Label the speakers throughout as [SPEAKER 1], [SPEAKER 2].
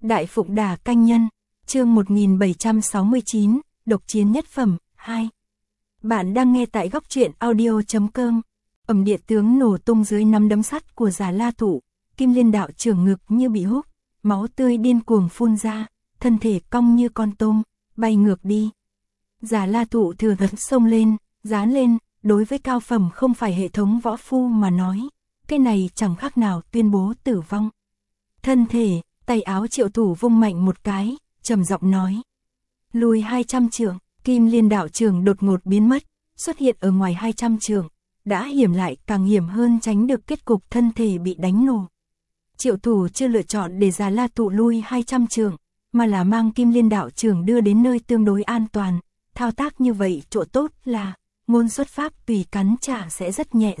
[SPEAKER 1] Đại Phụng Đà Canh Nhân, chương 1769, độc chiến nhất phẩm, 2. Bạn đang nghe tại góc truyện audio.com. Ầm địa tướng nổ tung dưới nắm đấm sắt của Già La Thụ, Kim Liên đạo trưởng ngực như bị húc, máu tươi điên cuồng phun ra, thân thể cong như con tôm, bay ngược đi. Già La Thụ thừa thẫn xông lên, dán lên, đối với cao phẩm không phải hệ thống võ phu mà nói, cái này chẳng khác nào tuyên bố tử vong. Thân thể, tay áo Triệu Thủ vung mạnh một cái, trầm giọng nói. Lùi 200 trượng, Kim Liên đạo trưởng đột ngột biến mất, xuất hiện ở ngoài 200 trượng, đã hiểm lại càng hiểm hơn tránh được kết cục thân thể bị đánh nổ. Triệu Thủ chưa lựa chọn để Già La Thụ lui 200 trượng, mà là mang Kim Liên đạo trưởng đưa đến nơi tương đối an toàn. Thao tác như vậy chỗ tốt là, ngôn xuất pháp tùy cắn trả sẽ rất nhẹ.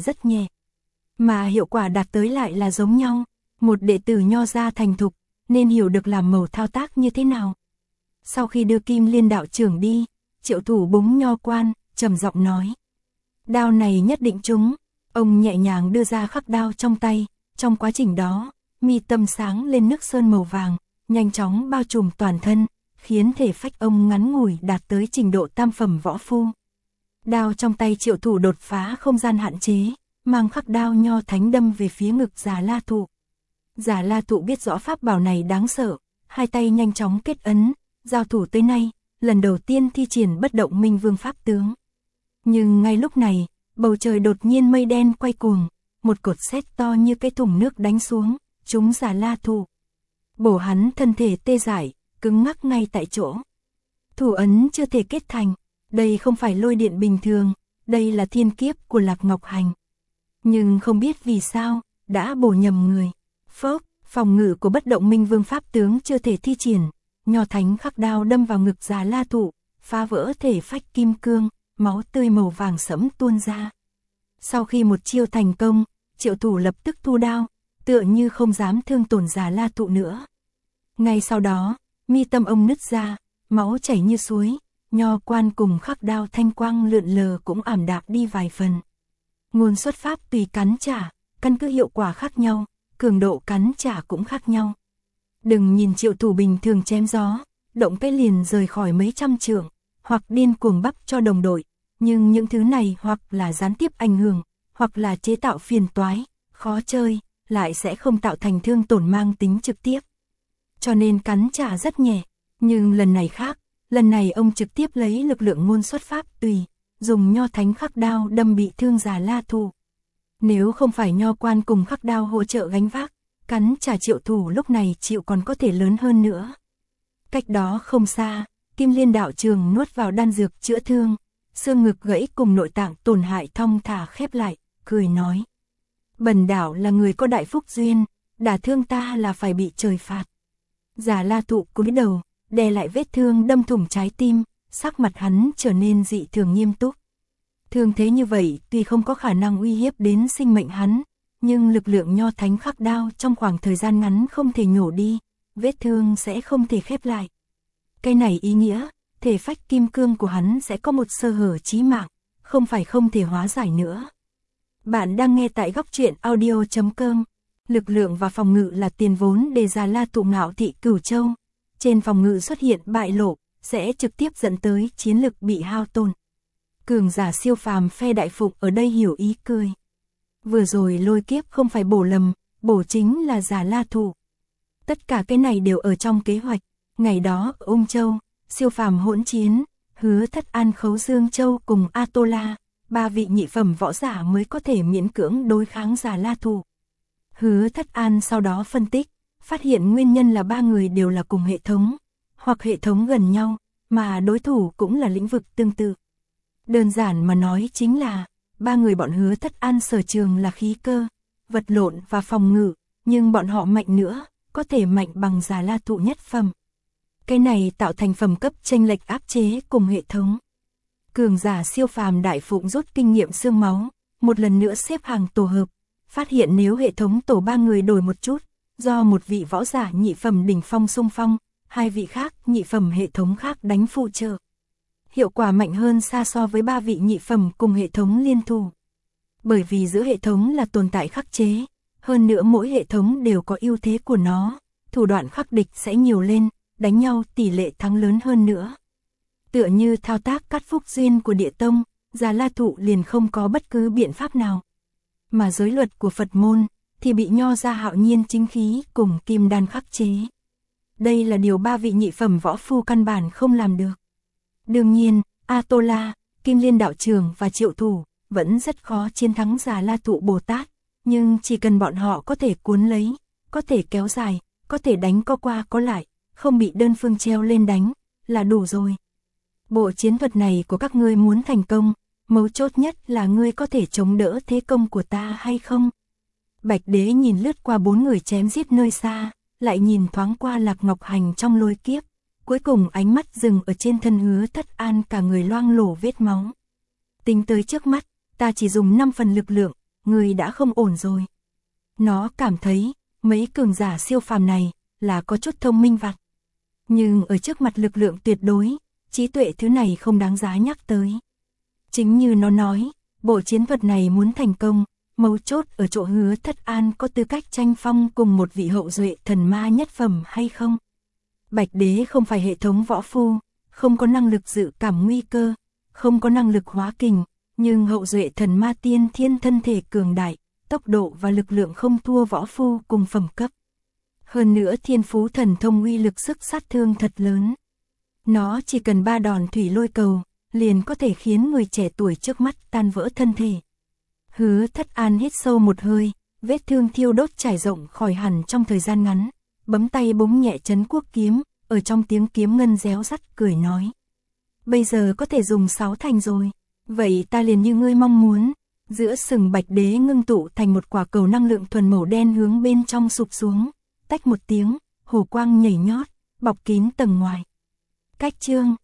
[SPEAKER 1] Mà hiệu quả đạt tới lại là giống nhau, một đệ tử nho gia thành thục, nên hiểu được làm mẩu thao tác như thế nào. Sau khi đưa Kim Liên đạo trưởng đi, Triệu Thủ búng nho quan, trầm giọng nói. Đao này nhất định trúng, ông nhẹ nhàng đưa ra khắc đao trong tay, trong quá trình đó, mi tâm sáng lên nước sơn màu vàng, nhanh chóng bao trùm toàn thân, khiến thể phách ông ngắn ngủi đạt tới trình độ tam phẩm võ phu. Đao trong tay Triệu Thủ đột phá không gian hạn chế, mang khắc đao nho thánh đâm về phía ngực Già La Thụ. Già La Thụ biết rõ pháp bảo này đáng sợ, hai tay nhanh chóng kết ấn, giao thủ tới nay, lần đầu tiên thi triển bất động minh vương pháp tướng. Nhưng ngay lúc này, bầu trời đột nhiên mây đen quay cuồng, một cột sét to như cái thùng nước đánh xuống, trúng Già La Thụ. Bổ hắn thân thể tê dại, cứng ngắc ngay tại chỗ. Thủ ấn chưa thể kết thành, đây không phải lôi điện bình thường, đây là thiên kiếp của Lạc Ngọc Hành. Nhưng không biết vì sao, đã bổ nhầm người. Phốc, phòng ngự của bất động minh vương pháp tướng chưa thể thi triển, nho thánh khắc đao đâm vào ngực Già La Thụ, phá vỡ thể phách kim cương, máu tươi màu vàng sẫm tuôn ra. Sau khi một chiêu thành công, Triệu Thủ lập tức thu đao, tựa như không dám thương tổn Già La Thụ nữa. Ngay sau đó, mi tâm ông nứt ra, máu chảy như suối, nho quan cùng khắc đao thanh quang lượn lờ cũng ảm đạm đi vài phần. Ngôn xuất pháp tùy cắn trả, căn cứ hiệu quả khác nhau, cường độ cắn trả cũng khác nhau. Đừng nhìn Triệu Thủ bình thường chém gió, động cái liền rời khỏi mấy trăm trượng, hoặc điên cuồng bắp cho đồng đội, nhưng những thứ này hoặc là gián tiếp ảnh hưởng, hoặc là chế tạo phiền toái, khó chơi, lại sẽ không tạo thành thương tổn mang tính trực tiếp. Cho nên cắn trả rất nhẹ, nhưng lần này khác, lần này ông trực tiếp lấy lực lượng ngôn xuất pháp tùy, dùng nho thánh khắc đao đâm bị thương Già La Thụ. Nếu không phải nho quan cùng khắc đao hỗ trợ gánh vác, cắn trả Triệu Thủ lúc này chịu còn có thể lớn hơn nữa. Cách đó không xa, Kim Liên đạo trường nuốt vào đan dược chữa thương, xương ngực gãy cùng nội tạng tổn hại thong thả khép lại, cười nói. Bần đạo là người có đại phúc duyên, đả thương ta là phải bị trời phạt. Già La Thụ cúi đầu, đè lại vết thương đâm thủng trái tim, sắc mặt hắn trở nên dị thường nghiêm túc. Thương thế như vậy tuy không có khả năng uy hiếp đến sinh mệnh hắn, nhưng lực lượng nho thánh khắc đao trong khoảng thời gian ngắn không thể nhổ đi, vết thương sẽ không thể khép lại. Cái này ý nghĩa, thể phách kim cương của hắn sẽ có một sơ hở chí mạng, không phải không thể hóa giải nữa. Bạn đang nghe tại góc truyện audio.com. Lực lượng và phòng ngự là tiền vốn để Già La Thụ ngạo thị Cửu Châu. Trên phòng ngự xuất hiện bại lộ, sẽ trực tiếp dẫn tới chiến lực bị hao tổn. Cường giả siêu phàm phe Đại Phụng ở đây hiểu ý cười. Vừa rồi lôi kiếp không phải bổ lầm, bổ chính là Già La Thụ. Tất cả cái này đều ở trong kế hoạch. Ngày đó ở Ung Châu, siêu phàm hỗn chiến, Hứa Thất An Khấu Dương Châu cùng A Tô La, 3 vị nhị phẩm võ giả mới có thể miễn cưỡng đối kháng Già La Thụ. Hứa Thất An sau đó phân tích, phát hiện nguyên nhân là 3 người đều là cùng hệ thống, hoặc hệ thống gần nhau, mà đối thủ cũng là lĩnh vực tương tự. Đơn giản mà nói chính là, 3 người bọn Hứa Thất An sở trường là khí cơ, vật lộn và phòng ngự, nhưng bọn họ mạnh nữa, có thể mạnh bằng Già La Thụ nhất phẩm. Cái này tạo thành phẩm cấp chênh lệch áp chế cùng hệ thống. Cường giả siêu phàm Đại Phụng rút kinh nghiệm xương máu, một lần nữa xếp hàng tổ hợp, phát hiện nếu hệ thống tổ 3 người đổi một chút, do một vị võ giả nhị phẩm đỉnh phong xung phong, 2 vị khác nhị phẩm hệ thống khác đánh phụ trợ. Hiệu quả mạnh hơn xa so với 3 vị nhị phẩm cùng hệ thống liên thủ. Bởi vì giữa hệ thống là tồn tại khắc chế, hơn nữa mỗi hệ thống đều có ưu thế của nó, thủ đoạn khắc địch sẽ nhiều lên, đánh nhau tỷ lệ thắng lớn hơn nữa. Tựa như thao tác cắt phúc duyên của địa tông, Già La Thụ liền không có bất cứ biện pháp nào. Mà giới luật của Phật môn, thì bị Nho gia Hạo Nhiên chính khí cùng kim đan khắc chế. Đây là điều 3 vị nhị phẩm võ phu căn bản không làm được. Đương nhiên, A Tô La, Kim Liên đạo trưởng và Triệu Thủ vẫn rất khó chiến thắng Già La Thụ Bồ Tát, nhưng chỉ cần bọn họ có thể cuốn lấy, có thể kéo dài, có thể đánh có qua có lại, không bị đơn phương treo lên đánh, là đủ rồi. Bộ chiến thuật này của các ngươi muốn thành công, mấu chốt nhất là ngươi có thể chống đỡ thế công của ta hay không? Bạch Đế nhìn lướt qua 4 người chém giết nơi xa, lại nhìn thoáng qua Lạc Ngọc Hành trong lôi kiếp, cuối cùng ánh mắt dừng ở trên thân Hứa Thất An cả người loang lổ vết máu. Tính tới trước mắt, ta chỉ dùng 5 phần lực lượng, người đã không ổn rồi. Nó cảm thấy, mấy cường giả siêu phàm này, là có chút thông minh vặt. Nhưng ở trước mặt lực lượng tuyệt đối, trí tuệ thứ này không đáng giá nhắc tới. Chính như nó nói, bộ chiến thuật này muốn thành công, mấu chốt ở chỗ Hứa Thất An có tư cách tranh phong cùng một vị hậu duệ thần ma nhất phẩm hay không. Bạch Đế không phải hệ thống võ phu, không có năng lực dự cảm nguy cơ, không có năng lực hóa kình, nhưng hậu duệ thần ma tiên thiên thân thể cường đại, tốc độ và lực lượng không thua võ phu cùng phẩm cấp. Hơn nữa thiên phú thần thông uy lực sức sát thương thật lớn. Nó chỉ cần 3 đòn thủy lôi cầu, liền có thể khiến người trẻ tuổi trước mắt tan vỡ thân thể. Hứa Thất An hít sâu một hơi, vết thương thiêu đốt trải rộng khỏi hẳn trong thời gian ngắn, bấm tay búng nhẹ Trấn Quốc kiếm, ở trong tiếng kiếm ngân réo rắt cười nói. Bây giờ có thể dùng 6 thành rồi, vậy ta liền như ngươi mong muốn. Giữa sừng Bạch Đế ngưng tụ thành một quả cầu năng lượng thuần màu đen hướng bên trong sụp xuống, tách một tiếng, hồ quang nhảy nhót, bọc kín tầng ngoài. Cách chương